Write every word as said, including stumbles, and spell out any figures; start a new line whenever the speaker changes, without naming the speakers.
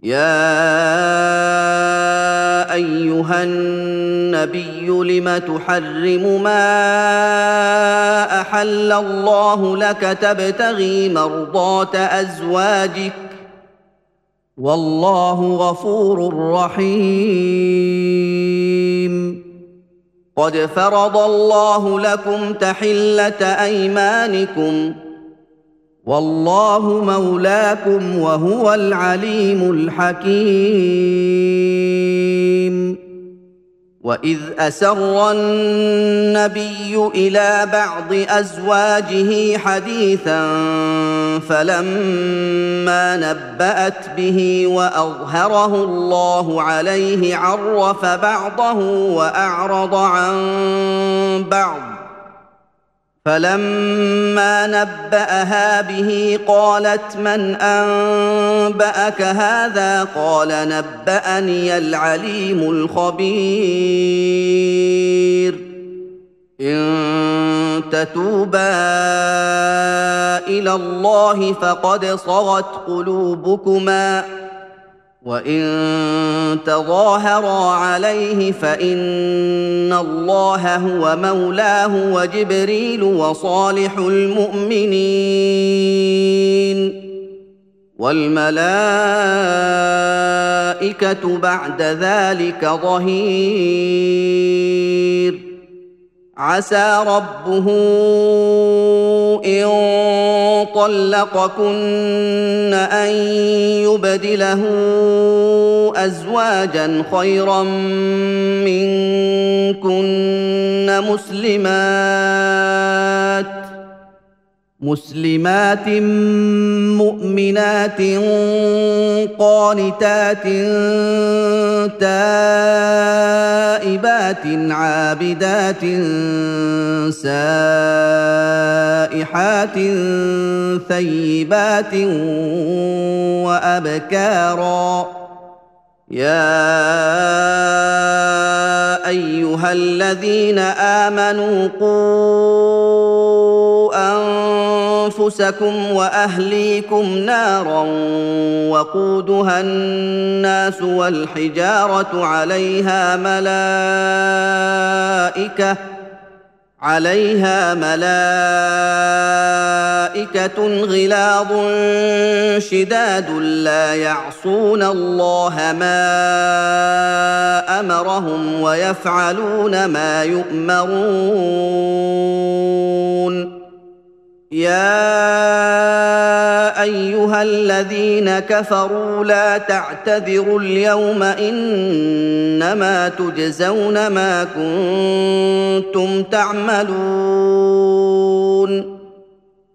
يا أيها النبي لم تحرم ما أحل الله لك تبتغي مرضات أزواجك والله غفور رحيم قد فرض الله لكم تحلة أيمانكم والله مولاكم وهو العليم الحكيم وإذ أسر النبي إلى بعض أزواجه حديثا فلما نبأت به وأظهره الله عليه عرف بعضه وأعرض عن بعض فلما نبأها به قالت من أنبأك هذا قال نبأني العليم الخبير إن تتوبا إلى الله فقد صغت قلوبكما وإن تظاهرا عليه فإن الله هو مولاه وجبريل وصالح المؤمنين والملائكة بعد ذلك ظهير عسى ربه إن طلقكن أن يبدله أزواجا خيرا منكن مسلمات مسلمات مؤمنات قانتات تائبات عابدات سائحات ثيبات وأبكارا يا أيها الذين آمنوا قوا أنفسكم وأهليكم نارا وقودها الناس والحجارة عليها ملائكة عليها ملائكة غلاظ شداد لا يعصون الله ما أمرهم ويفعلون ما يؤمرون يا أيها الذين كفروا لا تعتذروا اليوم إنما تجزون ما كنتم تعملون